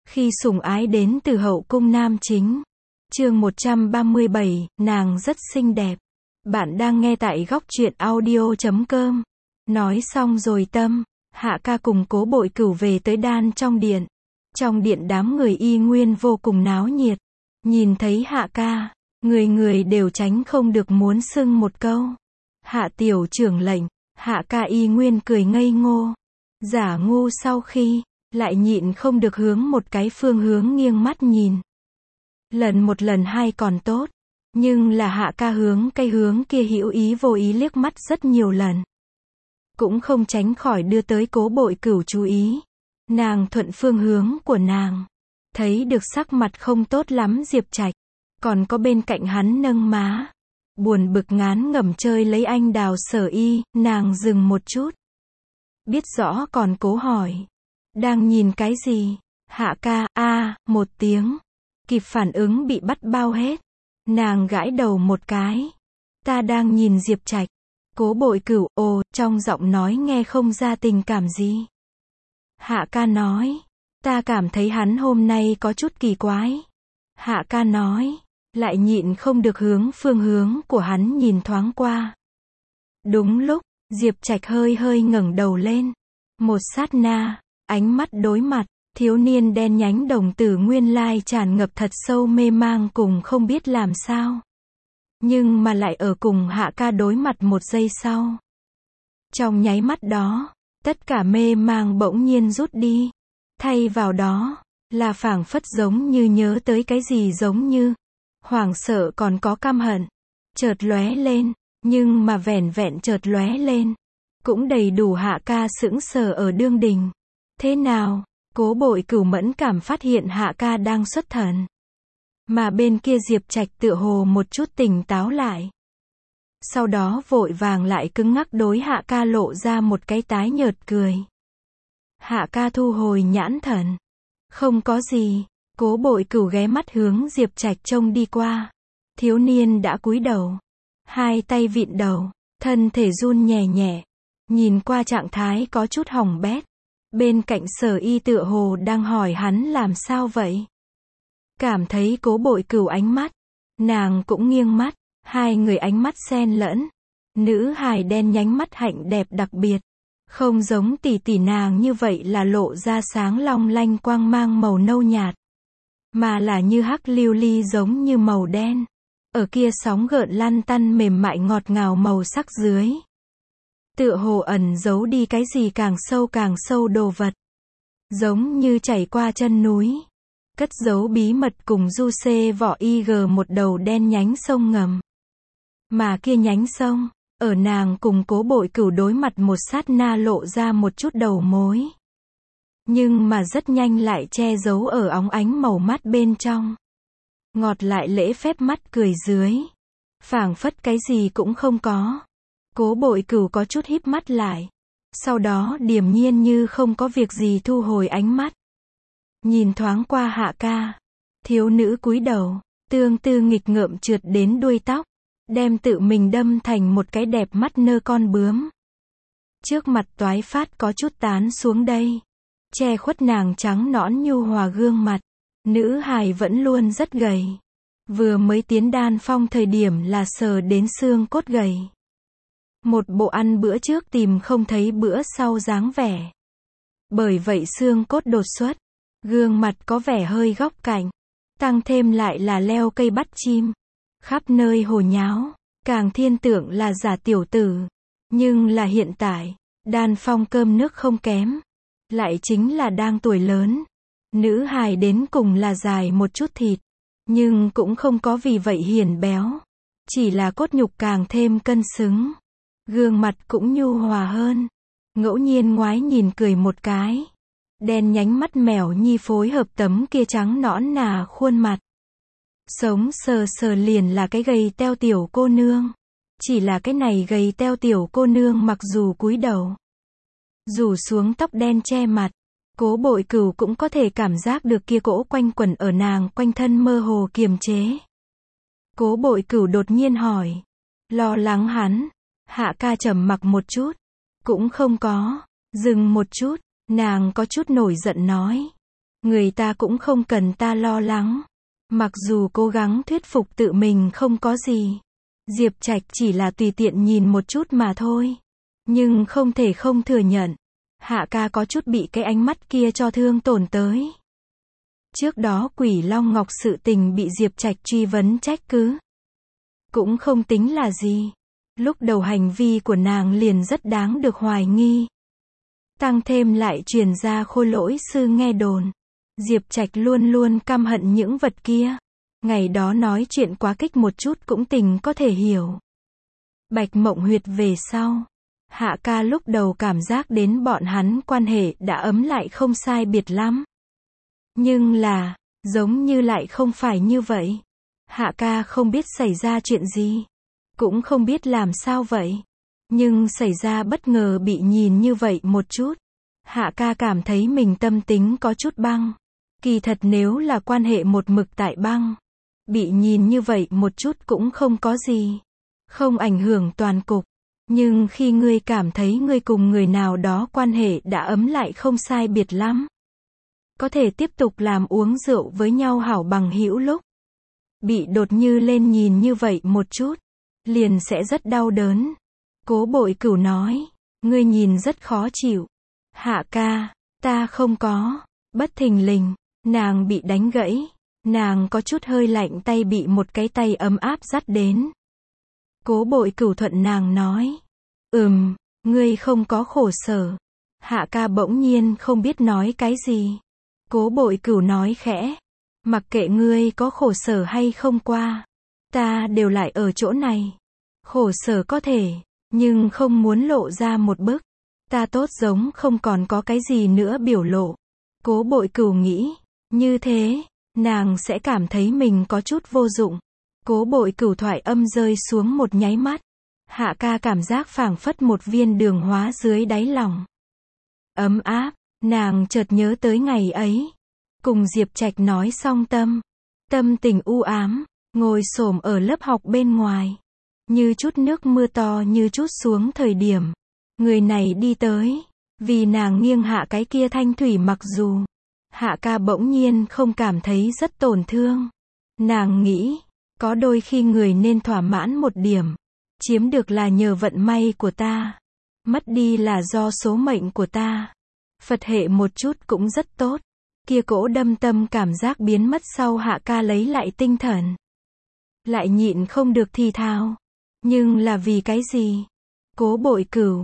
Khi sủng ái đến từ hậu cung nam chính. Chương 137, nàng rất xinh đẹp. Bạn đang nghe tại góc truyện audio.com. Nói xong rồi Tâm, Hạ ca cùng Cố Bội Cửu về tới đan trong điện. Trong điện đám người y nguyên vô cùng náo nhiệt. Nhìn thấy Hạ ca, người người đều tránh không được muốn xưng một câu. Hạ tiểu trưởng lệnh, Hạ ca y nguyên cười ngây ngô. Giả ngu sau khi, lại nhịn không được hướng một cái phương hướng nghiêng mắt nhìn. Lần một lần hai còn tốt, nhưng là Hạ ca hướng cái hướng kia hữu ý vô ý liếc mắt rất nhiều lần. Cũng không tránh khỏi đưa tới Cố Bội Cửu chú ý. Nàng thuận phương hướng của nàng, thấy được sắc mặt không tốt lắm Diệp Trạch, còn có bên cạnh hắn nâng má, buồn bực ngán ngẩm chơi lấy anh đào sở y, nàng dừng một chút. Biết rõ còn cố hỏi. Đang nhìn cái gì? Hạ ca, một tiếng. Kịp phản ứng bị bắt bao hết. Nàng gãi đầu một cái. Ta đang nhìn Diệp Trạch. Cố Bội Cửu, trong giọng nói nghe không ra tình cảm gì. Hạ ca nói. Ta cảm thấy hắn hôm nay có chút kỳ quái. Hạ ca nói. Lại nhịn không được hướng phương hướng của hắn nhìn thoáng qua. Đúng lúc, Diệp Trạch hơi hơi ngẩng đầu lên. Một sát na, ánh mắt đối mặt, thiếu niên đen nhánh đồng tử nguyên lai tràn ngập thật sâu mê mang cùng không biết làm sao. Nhưng mà lại ở cùng Hạ ca đối mặt một giây sau. Trong nháy mắt đó, tất cả mê mang bỗng nhiên rút đi. Thay vào đó, là phảng phất giống như nhớ tới cái gì giống như hoảng sợ còn có căm hận. Chợt lóe lên, nhưng mà vẻn vẹn chợt lóe lên. Cũng đầy đủ Hạ ca sững sờ ở đương đình. Thế nào? Cố Bội Cửu mẫn cảm phát hiện Hạ ca đang xuất thần. Mà bên kia Diệp Trạch tựa hồ một chút tỉnh táo lại. Sau đó vội vàng lại cứng ngắc đối Hạ ca lộ ra một cái tái nhợt cười. Hạ ca thu hồi nhãn thần. Không có gì. Cố Bội Cửu ghé mắt hướng Diệp Trạch trông đi qua. Thiếu niên đã cúi đầu. Hai tay vịn đầu. Thân thể run nhẹ nhẹ. Nhìn qua trạng thái có chút hỏng bét. Bên cạnh Sở Y tựa hồ đang hỏi hắn làm sao vậy. Cảm thấy Cố Bội Cửu ánh mắt. Nàng cũng nghiêng mắt. Hai người ánh mắt xen lẫn. Nữ hài đen nhánh mắt hạnh đẹp đặc biệt. Không giống tỷ tỷ nàng như vậy là lộ ra sáng long lanh quang mang màu nâu nhạt. Mà là như hắc lưu ly giống như màu đen. Ở kia sóng gợn lăn tăn mềm mại ngọt ngào màu sắc dưới. Tựa hồ ẩn giấu đi cái gì càng sâu đồ vật. Giống như chảy qua chân núi. Cất giấu bí mật cùng du xê vỏ IG một đầu đen nhánh sông ngầm. Mà kia nhánh sông, ở nàng cùng Cố Bội Cửu đối mặt một sát na lộ ra một chút đầu mối. Nhưng mà rất nhanh lại che giấu ở óng ánh màu mắt bên trong. Ngọt lại lễ phép mắt cười dưới. Phảng phất cái gì cũng không có. Cố Bội Cửu có chút híp mắt lại. Sau đó điềm nhiên như không có việc gì thu hồi ánh mắt. Nhìn thoáng qua Hạ ca. Thiếu nữ cúi đầu, tương tư nghịch ngợm trượt đến đuôi tóc. Đem tự mình đâm thành một cái đẹp mắt nơ con bướm. Trước mặt toái phát có chút tán xuống đây. Che khuất nàng trắng nõn nhu hòa gương mặt. Nữ hài vẫn luôn rất gầy. Vừa mới tiến đan phong thời điểm là sờ đến xương cốt gầy. Một bộ ăn bữa trước tìm không thấy bữa sau dáng vẻ. Bởi vậy xương cốt đột xuất. Gương mặt có vẻ hơi góc cạnh. Tăng thêm lại là leo cây bắt chim. Khắp nơi hồ nháo. Càng thiên tượng là giả tiểu tử. Nhưng là hiện tại, đan phong cơm nước không kém. Lại chính là đang tuổi lớn. Nữ hài đến cùng là dài một chút thịt. Nhưng cũng không có vì vậy hiển béo. Chỉ là cốt nhục càng thêm cân xứng. Gương mặt cũng nhu hòa hơn. Ngẫu nhiên ngoái nhìn cười một cái. Đen nhánh mắt mèo nhi phối hợp tấm kia trắng nõn nà khuôn mặt. Sống sờ sờ liền là cái gầy teo tiểu cô nương. Chỉ là cái này gầy teo tiểu cô nương mặc dù cúi đầu. Rủ xuống tóc đen che mặt. Cố Bội Cửu cũng có thể cảm giác được kia cỗ quanh quẩn ở nàng quanh thân mơ hồ kiềm chế. Cố Bội Cửu đột nhiên hỏi. Lo lắng hắn. Hạ ca trầm mặc một chút. Cũng không có. Dừng một chút. Nàng có chút nổi giận nói. Người ta cũng không cần ta lo lắng. Mặc dù cố gắng thuyết phục tự mình không có gì. Diệp Trạch chỉ là tùy tiện nhìn một chút mà thôi. Nhưng không thể không thừa nhận. Hạ ca có chút bị cái ánh mắt kia cho thương tổn tới. Trước đó Quỷ Long Ngọc sự tình bị Diệp Trạch truy vấn trách cứ. Cũng không tính là gì. Lúc đầu hành vi của nàng liền rất đáng được hoài nghi. Tăng thêm lại truyền ra Khôi Lỗi sư nghe đồn. Diệp Trạch luôn luôn căm hận những vật kia. Ngày đó nói chuyện quá kích một chút cũng tình có thể hiểu. Bạch Mộng Huyệt về sau. Hạ ca lúc đầu cảm giác đến bọn hắn quan hệ đã ấm lại không sai biệt lắm. Nhưng là, giống như lại không phải như vậy. Hạ ca không biết xảy ra chuyện gì. Cũng không biết làm sao vậy. Nhưng xảy ra bất ngờ bị nhìn như vậy một chút. Hạ ca cảm thấy mình tâm tính có chút băng. Kỳ thật nếu là quan hệ một mực tại băng. Bị nhìn như vậy một chút cũng không có gì. Không ảnh hưởng toàn cục. Nhưng khi ngươi cảm thấy ngươi cùng người nào đó quan hệ đã ấm lại không sai biệt lắm. Có thể tiếp tục làm uống rượu với nhau hảo bằng hữu lúc. Bị đột như lên nhìn như vậy một chút. Liền sẽ rất đau đớn. Cố Bội Cửu nói. Ngươi nhìn rất khó chịu. Hạ ca, ta không có. Bất thình lình, nàng bị đánh gãy. Nàng có chút hơi lạnh tay bị một cái tay ấm áp dắt đến. Cố Bội Cửu thuận nàng nói. Ngươi không có khổ sở. Hạ ca bỗng nhiên không biết nói cái gì. Cố Bội Cửu nói khẽ. Mặc kệ ngươi có khổ sở hay không qua. Ta đều lại ở chỗ này. Khổ sở có thể, nhưng không muốn lộ ra một bức. Ta tốt giống không còn có cái gì nữa biểu lộ. Cố Bội Cửu nghĩ. Như thế, nàng sẽ cảm thấy mình có chút vô dụng. Cố Bội Cửu thoại âm rơi xuống một nháy mắt. Hạ ca cảm giác phảng phất một viên đường hóa dưới đáy lòng. Ấm áp, nàng chợt nhớ tới ngày ấy. Cùng Diệp Trạch nói xong tâm tình u ám, ngồi xổm ở lớp học bên ngoài. Như chút nước mưa to như chút xuống thời điểm. Người này đi tới, vì nàng nghiêng hạ cái kia thanh thủy mặc dù. Hạ ca bỗng nhiên không cảm thấy rất tổn thương. Nàng nghĩ, có đôi khi người nên thỏa mãn một điểm. Chiếm được là nhờ vận may của ta. Mất đi là do số mệnh của ta. Phật hệ một chút cũng rất tốt. Kia cỗ đâm tâm cảm giác biến mất sau hạ ca lấy lại tinh thần. Lại nhịn không được thì thào. Nhưng là vì cái gì? Cố Bội Cửu,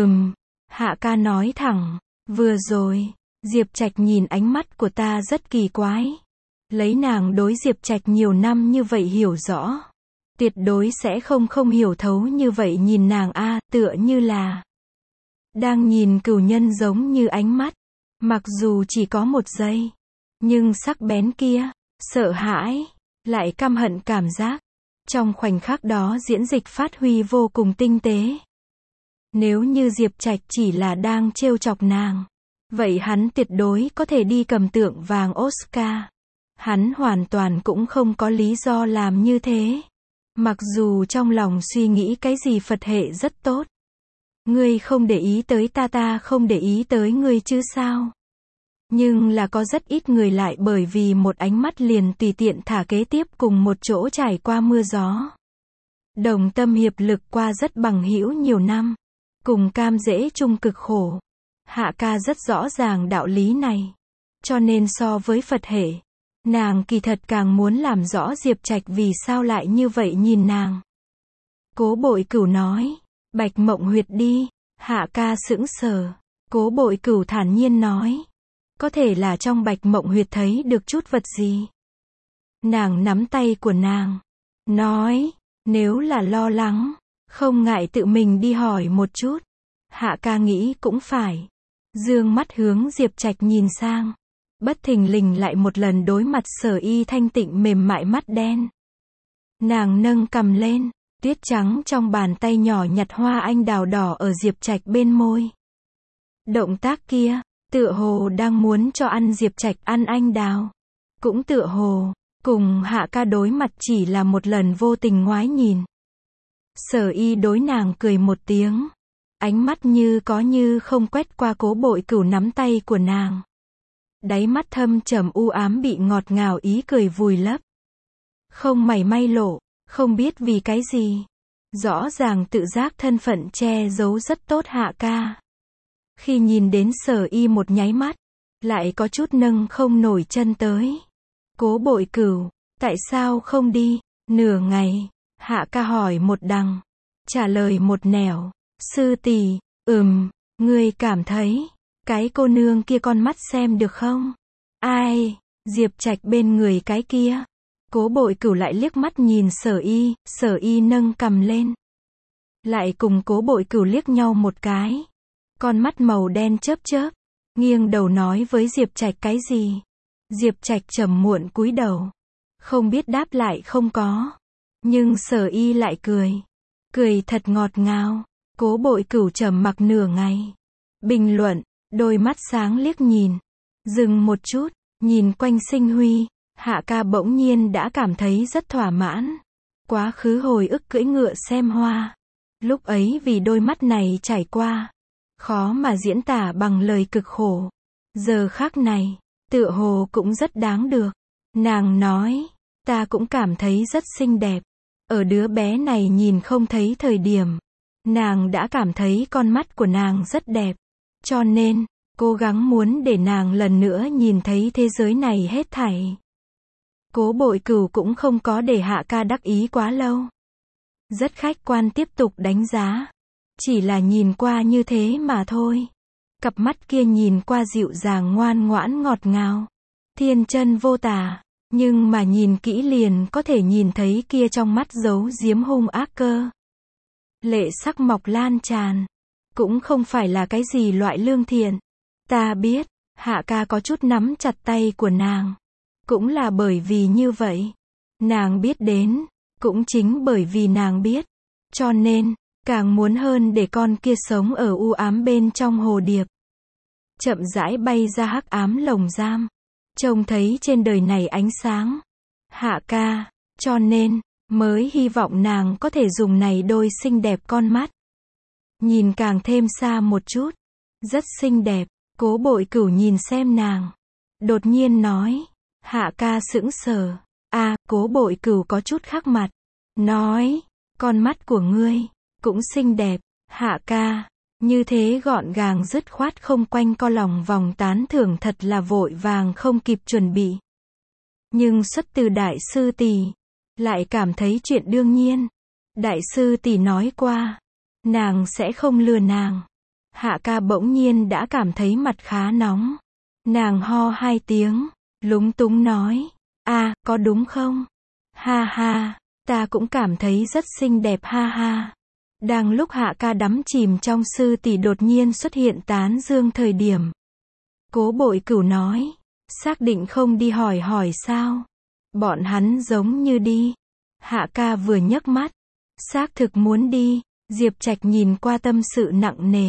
hạ ca nói thẳng. Vừa rồi, Diệp Trạch nhìn ánh mắt của ta rất kỳ quái. Lấy nàng đối Diệp Trạch nhiều năm như vậy hiểu rõ. Tuyệt đối sẽ không hiểu thấu như vậy nhìn nàng tựa như là đang nhìn cửu nhân giống như ánh mắt. Mặc dù chỉ có một giây, nhưng sắc bén kia, sợ hãi, lại căm hận cảm giác. Trong khoảnh khắc đó diễn dịch phát huy vô cùng tinh tế. Nếu như Diệp Trạch chỉ là đang trêu chọc nàng, vậy hắn tuyệt đối có thể đi cầm tượng vàng Oscar. Hắn hoàn toàn cũng không có lý do làm như thế. Mặc dù trong lòng suy nghĩ cái gì Phật hệ rất tốt. Ngươi không để ý tới ta không để ý tới ngươi chứ sao. Nhưng là có rất ít người lại bởi vì một ánh mắt liền tùy tiện thả kế tiếp cùng một chỗ trải qua mưa gió. Đồng tâm hiệp lực qua rất bằng hữu nhiều năm. Cùng cam dễ chung cực khổ. Hạ ca rất rõ ràng đạo lý này. Cho nên so với Phật hệ, nàng kỳ thật càng muốn làm rõ Diệp Trạch vì sao lại như vậy nhìn nàng. Cố Bội Cửu nói. Bạch Mộng Huyệt đi. Hạ ca sững sờ. Cố Bội Cửu thản nhiên nói. Có thể là trong Bạch Mộng Huyệt thấy được chút vật gì. Nàng nắm tay của nàng. Nói. Nếu là lo lắng, không ngại tự mình đi hỏi một chút. Hạ ca nghĩ cũng phải. Dương mắt hướng Diệp Trạch nhìn sang. Bất thình lình lại một lần đối mặt Sở Y thanh tịnh mềm mại mắt đen. Nàng nâng cằm lên. Tuyết trắng trong bàn tay nhỏ nhặt hoa anh đào đỏ ở Diệp Trạch bên môi. Động tác kia, tựa hồ đang muốn cho ăn Diệp Trạch ăn anh đào. Cũng tựa hồ, cùng hạ ca đối mặt chỉ là một lần vô tình ngoái nhìn. Sở Y đối nàng cười một tiếng. Ánh mắt như có như không quét qua Cố Bội Cửu nắm tay của nàng. Đáy mắt thâm trầm u ám bị ngọt ngào ý cười vùi lấp. Không mảy may lộ, không biết vì cái gì. Rõ ràng tự giác thân phận che giấu rất tốt Hạ ca. Khi nhìn đến Sở Y một nháy mắt, lại có chút nâng không nổi chân tới. Cố Bội Cửu, tại sao không đi? Nửa ngày, Hạ ca hỏi một đằng, trả lời một nẻo. Sư tỷ, ngươi cảm thấy, cái cô nương kia con mắt xem được không? Ai? Diệp Trạch bên người cái kia. Cố Bội Cửu lại liếc mắt nhìn Sở Y nâng cằm lên. Lại cùng Cố Bội Cửu liếc nhau một cái. Con mắt màu đen chớp chớp, nghiêng đầu nói với Diệp Trạch cái gì. Diệp Trạch trầm muộn cúi đầu, không biết đáp lại không có. Nhưng Sở Y lại cười. Cười thật ngọt ngào. Cố Bội Cửu trầm mặc nửa ngày. Bình luận, đôi mắt sáng liếc nhìn. Dừng một chút, nhìn quanh Sinh Huy. Hạ ca bỗng nhiên đã cảm thấy rất thỏa mãn. Quá khứ hồi ức cưỡi ngựa xem hoa. Lúc ấy vì đôi mắt này trải qua, khó mà diễn tả bằng lời cực khổ. Giờ khắc này, tựa hồ cũng rất đáng được. Nàng nói, ta cũng cảm thấy rất xinh đẹp. Ở đứa bé này nhìn không thấy thời điểm, nàng đã cảm thấy con mắt của nàng rất đẹp. Cho nên, cố gắng muốn để nàng lần nữa nhìn thấy thế giới này hết thảy. Cố Bội Cửu cũng không có để Hạ ca đắc ý quá lâu. Rất khách quan tiếp tục đánh giá. Chỉ là nhìn qua như thế mà thôi. Cặp mắt kia nhìn qua dịu dàng ngoan ngoãn ngọt ngào. Thiên chân vô tả. Nhưng mà nhìn kỹ liền có thể nhìn thấy kia trong mắt giấu giếm hung ác cơ. Lệ sắc mọc lan tràn. Cũng không phải là cái gì loại lương thiện. Ta biết, Hạ ca có chút nắm chặt tay của nàng. Cũng là bởi vì như vậy. Nàng biết đến. Cũng chính bởi vì nàng biết. Cho nên, càng muốn hơn để con kia sống ở u ám bên trong hồ điệp. Chậm rãi bay ra hắc ám lồng giam. Trông thấy trên đời này ánh sáng. Hạ ca, cho nên, mới hy vọng nàng có thể dùng này đôi xinh đẹp con mắt. Nhìn càng thêm xa một chút. Rất xinh đẹp. Cố Bội Cửu nhìn xem nàng. Đột nhiên nói. Hạ ca sững sờ. Cố Bội Cửu có chút khác mặt. Nói, con mắt của ngươi, cũng xinh đẹp. Hạ ca, như thế gọn gàng dứt khoát không quanh co lòng vòng tán thưởng thật là vội vàng không kịp chuẩn bị. Nhưng xuất từ đại sư tỷ, lại cảm thấy chuyện đương nhiên. Đại sư tỷ nói qua, nàng sẽ không lừa nàng. Hạ ca bỗng nhiên đã cảm thấy mặt khá nóng. Nàng ho 2 tiếng, lúng túng nói, có đúng không? Ha ha, ta cũng cảm thấy rất xinh đẹp ha ha. Đang lúc Hạ ca đắm chìm trong sư tỷ đột nhiên xuất hiện tán dương thời điểm. Cố Bội Cửu nói, xác định không đi hỏi sao? Bọn hắn giống như đi. Hạ ca vừa nhấc mắt, xác thực muốn đi. Diệp Trạch nhìn qua tâm sự nặng nề.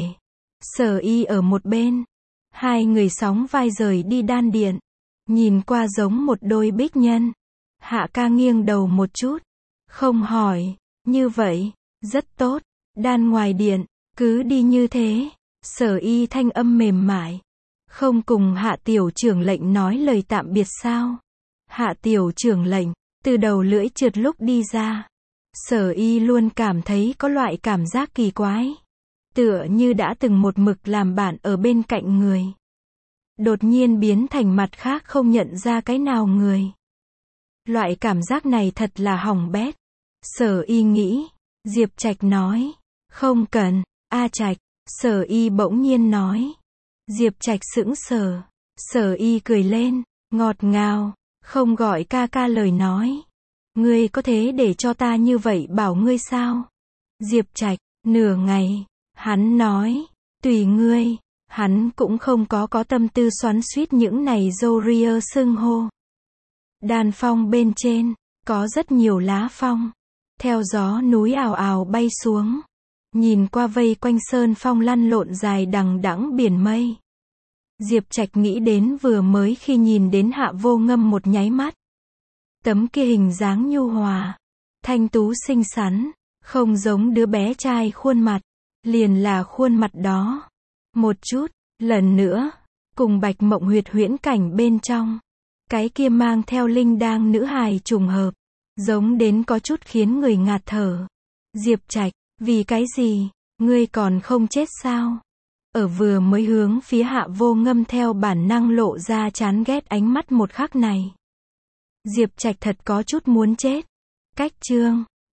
Sở Y ở một bên. Hai người sóng vai rời đi đan điện. Nhìn qua giống một đôi bích nhân. Hạ ca nghiêng đầu một chút. Không hỏi. Như vậy, rất tốt. Đan ngoài điện, cứ đi như thế. Sở Y thanh âm mềm mại. Không cùng Hạ tiểu trưởng lệnh nói lời tạm biệt sao? Hạ tiểu trưởng lệnh, từ đầu lưỡi trượt lúc đi ra. Sở Y luôn cảm thấy có loại cảm giác kỳ quái. Tựa như đã từng một mực làm bạn ở bên cạnh người. Đột nhiên biến thành mặt khác không nhận ra cái nào người. Loại cảm giác này thật là hỏng bét. Sở Y nghĩ. Diệp Trạch nói. Không cần, Trạch. Sở Y bỗng nhiên nói. Diệp Trạch sững sờ. Sở Y cười lên, ngọt ngào, không gọi ca ca lời nói. Ngươi có thế để cho ta như vậy bảo ngươi sao? Diệp Trạch, nửa ngày, hắn nói, tùy ngươi. Hắn cũng không có tâm tư xoắn xuýt những này Zoria xưng hô. Đàn phong bên trên, có rất nhiều lá phong. Theo gió núi ào ào bay xuống. Nhìn qua vây quanh sơn phong lăn lộn dài đằng đẵng biển mây. Diệp Trạch nghĩ đến vừa mới khi nhìn đến Hạ Vô Ngâm một nháy mắt. Tấm kia hình dáng nhu hòa, thanh tú xinh xắn, không giống đứa bé trai khuôn mặt, liền là khuôn mặt đó. Một chút, lần nữa, cùng Bạch Mộng Huyệt huyễn cảnh bên trong. Cái kia mang theo linh đang nữ hài trùng hợp, giống đến có chút khiến người ngạt thở. Diệp Trạch, vì cái gì? Ngươi còn không chết sao? Ở vừa mới hướng phía Hạ Vô Ngâm theo bản năng lộ ra chán ghét ánh mắt một khắc này. Diệp Trạch thật có chút muốn chết. Cách chương